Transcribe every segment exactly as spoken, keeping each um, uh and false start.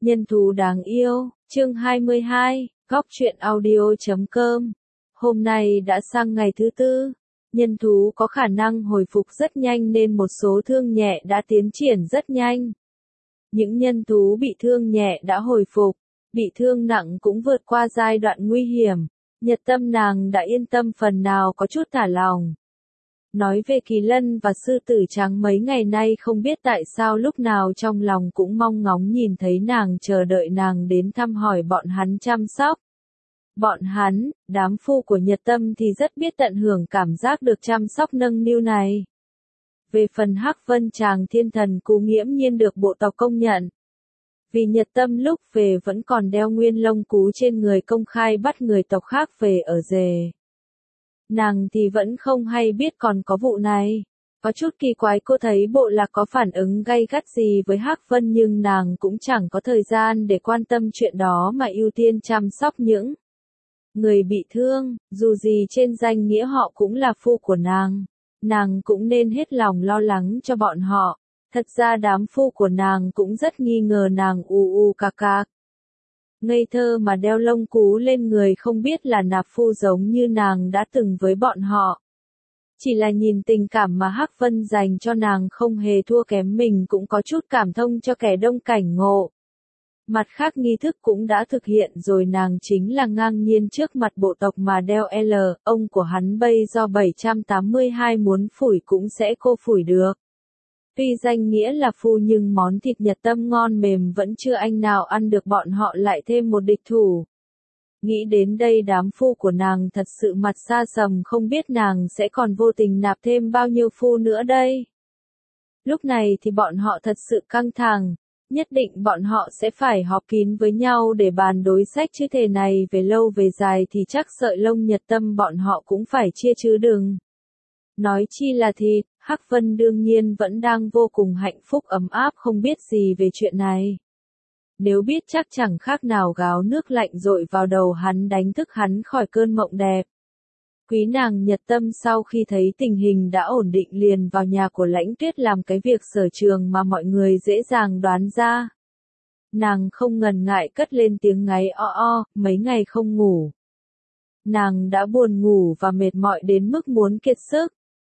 Nhân thú đáng yêu, chương hai mươi hai, góc truyện audio chấm com. Hôm nay đã sang ngày thứ tư. Nhân thú có khả năng hồi phục rất nhanh nên một số thương nhẹ đã tiến triển rất nhanh. Những nhân thú bị thương nhẹ đã hồi phục, bị thương nặng cũng vượt qua giai đoạn nguy hiểm. Nhật Tâm nàng đã yên tâm phần nào có chút thả lòng. Nói về Kỳ Lân và Sư Tử Trắng mấy ngày nay không biết tại sao lúc nào trong lòng cũng mong ngóng nhìn thấy nàng, chờ đợi nàng đến thăm hỏi bọn hắn chăm sóc. Bọn hắn, đám phu của Nhật Tâm thì rất biết tận hưởng cảm giác được chăm sóc nâng niu này. Về phần Hắc Vân chàng thiên thần cú nghiễm nhiên được bộ tộc công nhận. Vì Nhật Tâm lúc về vẫn còn đeo nguyên lông cú trên người, công khai bắt người tộc khác về ở rể. Nàng thì vẫn không hay biết còn có vụ này. Có chút kỳ quái, cô thấy bộ lạc có phản ứng gay gắt gì với Hắc Vân nhưng nàng cũng chẳng có thời gian để quan tâm chuyện đó mà ưu tiên chăm sóc những người bị thương, dù gì trên danh nghĩa họ cũng là phu của nàng. Nàng cũng nên hết lòng lo lắng cho bọn họ. Thật ra đám phu của nàng cũng rất nghi ngờ nàng u u cà cà. Ngây thơ mà đeo lông cú lên người, không biết là nạp phu giống như nàng đã từng với bọn họ. Chỉ là nhìn tình cảm mà Hắc Vân dành cho nàng không hề thua kém, mình cũng có chút cảm thông cho kẻ đông cảnh ngộ. Mặt khác nghi thức cũng đã thực hiện rồi, nàng chính là ngang nhiên trước mặt bộ tộc mà đeo L, ông của hắn bây do bảy trăm tám mươi hai muốn phủi cũng sẽ cô phủi được. Tuy danh nghĩa là phu nhưng món thịt Nhật Tâm ngon mềm vẫn chưa anh nào ăn được, bọn họ lại thêm một địch thủ. Nghĩ đến đây đám phu của nàng thật sự mặt xa sầm, không biết nàng sẽ còn vô tình nạp thêm bao nhiêu phu nữa đây. Lúc này thì bọn họ thật sự căng thẳng, nhất định bọn họ sẽ phải họp kín với nhau để bàn đối sách, chứ thế này về lâu về dài thì chắc sợi lông Nhật Tâm bọn họ cũng phải chia chứ đừng. Nói chi là thịt. Hắc Vân đương nhiên vẫn đang vô cùng hạnh phúc ấm áp, không biết gì về chuyện này. Nếu biết chắc chẳng khác nào gáo nước lạnh dội vào đầu hắn, đánh thức hắn khỏi cơn mộng đẹp. Quý nàng Nhật Tâm sau khi thấy tình hình đã ổn định liền vào nhà của Lãnh Tuyết làm cái việc sở trường mà mọi người dễ dàng đoán ra. Nàng không ngần ngại cất lên tiếng ngáy o o, mấy ngày không ngủ. Nàng đã buồn ngủ và mệt mỏi đến mức muốn kiệt sức.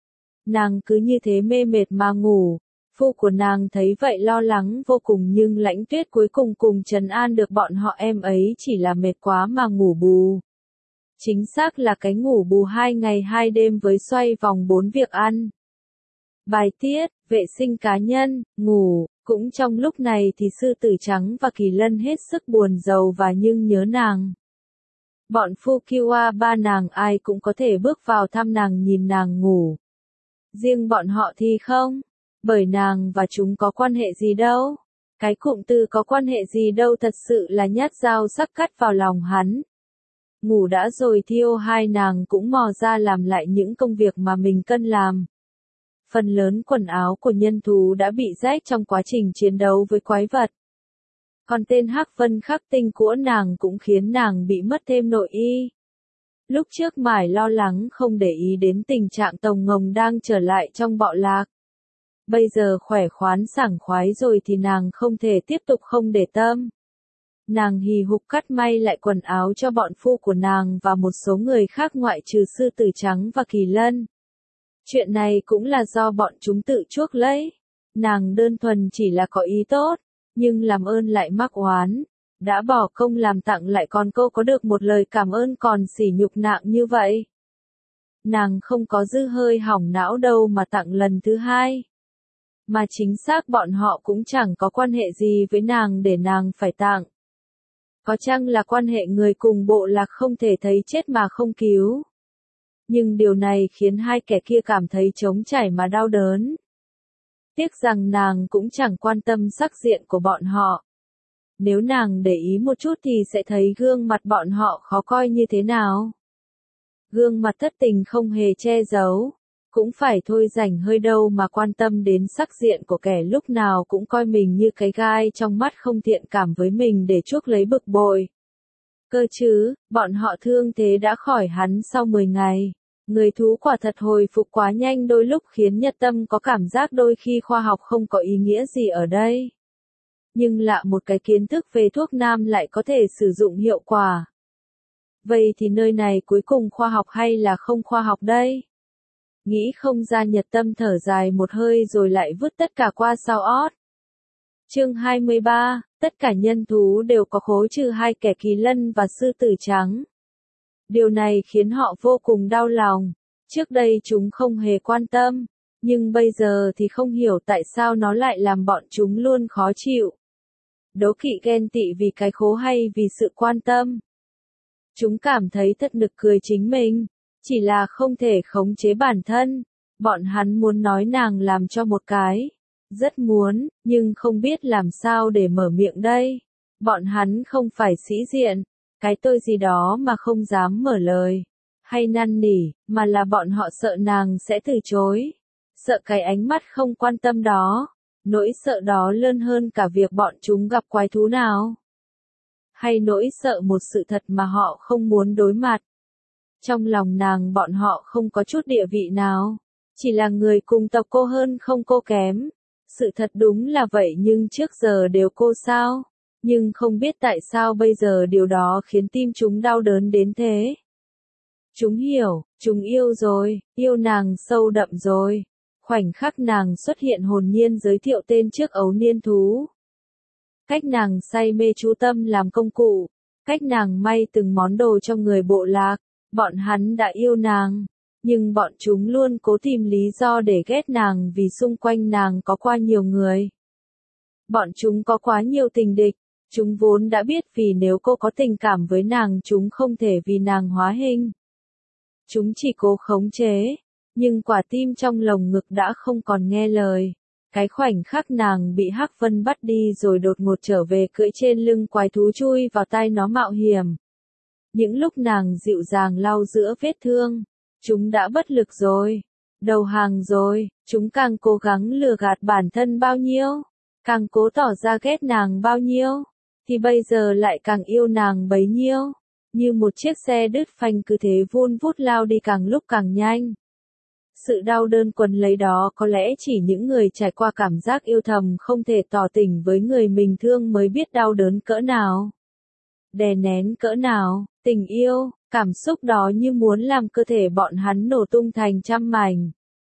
Nàng cứ như thế mê mệt mà ngủ. Phu của nàng thấy vậy lo lắng vô cùng, nhưng Lãnh Tuyết cuối cùng cùng trấn an được bọn họ, em ấy chỉ là mệt quá mà ngủ bù. Chính xác là cái ngủ bù hai ngày hai đêm với xoay vòng bốn việc ăn, bài tiết, vệ sinh cá nhân, ngủ. Cũng trong lúc này thì Sư Tử Trắng và Kỳ Lân hết sức buồn rầu và nhưng nhớ nàng. Bọn phu Kiwa ba nàng ai cũng có thể bước vào thăm nàng nhìn nàng ngủ. Riêng bọn họ thì không, bởi nàng và chúng có quan hệ gì đâu. Cái cụm từ có quan hệ gì đâu thật sự là nhát dao sắc cắt vào lòng hắn. Ngủ đã rồi thiêu hai nàng cũng mò ra làm lại những công việc mà mình cần làm. Phần lớn quần áo của nhân thú đã bị rách trong quá trình chiến đấu với quái vật. Còn tên Hắc Vân khắc tinh của nàng cũng khiến nàng bị mất thêm nội y. Lúc trước mải lo lắng không để ý đến tình trạng Tồng Ngồng đang trở lại trong bọ lạc. Bây giờ khỏe khoắn sảng khoái rồi thì nàng không thể tiếp tục không để tâm. Nàng hì hục cắt may lại quần áo cho bọn phu của nàng và một số người khác ngoại trừ Sư Tử Trắng và Kỳ Lân. Chuyện này cũng là do bọn chúng tự chuốc lấy. Nàng đơn thuần chỉ là có ý tốt, nhưng làm ơn lại mắc oán. Đã bỏ công làm tặng lại còn câu có được một lời cảm ơn còn sỉ nhục nặng như vậy. Nàng không có dư hơi hỏng não đâu mà tặng lần thứ hai. Mà chính xác bọn họ cũng chẳng có quan hệ gì với nàng để nàng phải tặng. Có chăng là quan hệ người cùng bộ lạc không thể thấy chết mà không cứu. Nhưng điều này khiến hai kẻ kia cảm thấy trống trải mà đau đớn. Tiếc rằng nàng cũng chẳng quan tâm sắc diện của bọn họ. Nếu nàng để ý một chút thì sẽ thấy gương mặt bọn họ khó coi như thế nào. Gương mặt thất tình không hề che giấu. Cũng phải thôi, rảnh hơi đâu mà quan tâm đến sắc diện của kẻ lúc nào cũng coi mình như cái gai trong mắt, không thiện cảm với mình để chuốc lấy bực bội. Cơ chứ, bọn họ thương thế đã khỏi hắn sau mười ngày. Người thú quả thật hồi phục quá nhanh, đôi lúc khiến Nhật Tâm có cảm giác đôi khi khoa học không có ý nghĩa gì ở đây. nhưng lạ một cái kiến thức về thuốc nam lại có thể sử dụng hiệu quả. Vậy thì nơi này cuối cùng khoa học hay là không khoa học đây? Nghĩ không ra Nhật Tâm thở dài một hơi rồi lại vứt tất cả qua sau ót. Chương hai mươi ba, tất cả nhân thú đều có khối trừ hai kẻ kỳ lân và sư tử trắng. Điều này khiến họ vô cùng đau lòng. Trước đây chúng không hề quan tâm, nhưng bây giờ thì không hiểu tại sao nó lại làm bọn chúng luôn khó chịu. Đố kỵ ghen tị vì cái khố hay vì sự quan tâm. Chúng cảm thấy thật nực cười chính mình, chỉ là không thể khống chế bản thân. Bọn hắn muốn nói nàng làm cho một cái. Rất muốn, nhưng không biết làm sao để mở miệng đây. Bọn hắn không phải sĩ diện, cái tôi gì đó mà không dám mở lời. Hay năn nỉ, mà là bọn họ sợ nàng sẽ từ chối. Sợ cái ánh mắt không quan tâm đó. Nỗi sợ đó lớn hơn cả việc bọn chúng gặp quái thú nào. Hay nỗi sợ một sự thật mà họ không muốn đối mặt. Trong lòng nàng bọn họ không có chút địa vị nào. Chỉ là người cùng tộc cô hơn không cô kém. Sự thật đúng là vậy nhưng trước giờ đều cô sao. Nhưng không biết tại sao bây giờ điều đó khiến tim chúng đau đớn đến thế. Chúng hiểu, chúng yêu rồi, yêu nàng sâu đậm rồi. Khoảnh khắc nàng xuất hiện hồn nhiên giới thiệu tên trước ấu niên thú. Cách nàng say mê chú tâm làm công cụ. Cách nàng may từng món đồ cho người bộ lạc. Bọn hắn đã yêu nàng. Nhưng bọn chúng luôn cố tìm lý do để ghét nàng vì xung quanh nàng có quá nhiều người. Bọn chúng có quá nhiều tình địch. Chúng vốn đã biết vì nếu cô có tình cảm với nàng chúng không thể vì nàng hóa hình. Chúng chỉ cố khống chế. Nhưng quả tim trong lồng ngực đã không còn nghe lời. Cái khoảnh khắc nàng bị Hắc Vân bắt đi rồi đột ngột trở về cưỡi trên lưng quái thú chui vào tai nó mạo hiểm. Những lúc nàng dịu dàng lau giữa vết thương. Chúng đã bất lực rồi. Đầu hàng rồi. Chúng càng cố gắng lừa gạt bản thân bao nhiêu. Càng cố tỏ ra ghét nàng bao nhiêu. Thì bây giờ lại càng yêu nàng bấy nhiêu. Như một chiếc xe đứt phanh cứ thế vun vút lao đi càng lúc càng nhanh. Sự đau đơn quấn lấy đó có lẽ chỉ những người trải qua cảm giác yêu thầm không thể tỏ tình với người mình thương mới biết đau đớn cỡ nào. Đè nén cỡ nào, tình yêu, cảm xúc đó như muốn làm cơ thể bọn hắn nổ tung thành trăm mảnh.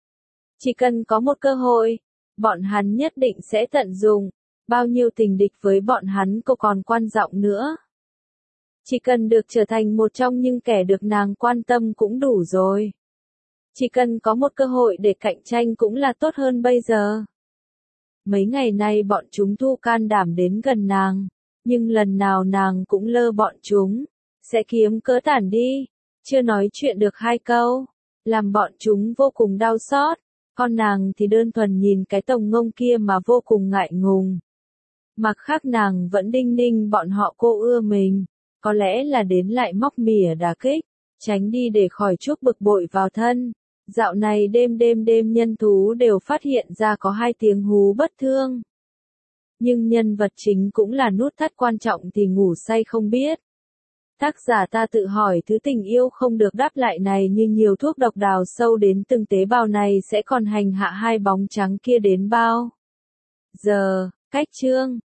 Chỉ cần có một cơ hội, bọn hắn nhất định sẽ tận dụng. Bao nhiêu tình địch với bọn hắn cô còn quan trọng nữa. Chỉ cần được trở thành một trong những kẻ được nàng quan tâm cũng đủ rồi. Chỉ cần có một cơ hội để cạnh tranh cũng là tốt hơn bây giờ. Mấy ngày nay bọn chúng thu can đảm đến gần nàng. Nhưng lần nào nàng cũng lơ bọn chúng. Sẽ kiếm cớ tản đi. Chưa nói chuyện được hai câu. Làm bọn chúng vô cùng đau xót. Con nàng thì đơn thuần nhìn cái tổng ngông kia mà vô cùng ngại ngùng. Mặc khác nàng vẫn đinh ninh bọn họ cô ưa mình. Có lẽ là đến lại móc mỉa đả kích. Tránh đi để khỏi chuốc bực bội vào thân. Dạo này đêm đêm đêm nhân thú đều phát hiện ra có hai tiếng hú bất thương. Nhưng nhân vật chính cũng là nút thắt quan trọng thì ngủ say không biết. Tác giả ta tự hỏi thứ tình yêu không được đáp lại này như nhiều thuốc độc đào sâu đến từng tế bào này sẽ còn hành hạ hai bóng trắng kia đến bao giờ. Cách chương